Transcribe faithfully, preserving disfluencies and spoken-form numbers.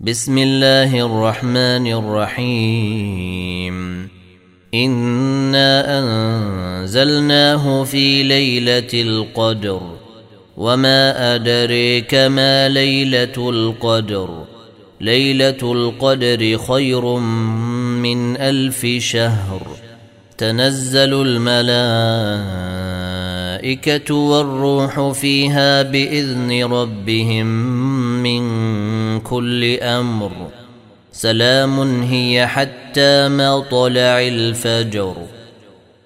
بسم الله الرحمن الرحيم إنا أنزلناه في ليلة القدر وما أدريك ما ليلة القدر ليلة القدر خير من ألف شهر تنزل الملائكة والروح فيها بإذن ربهم من كل أمر سلام هي حتى مطلع الفجر.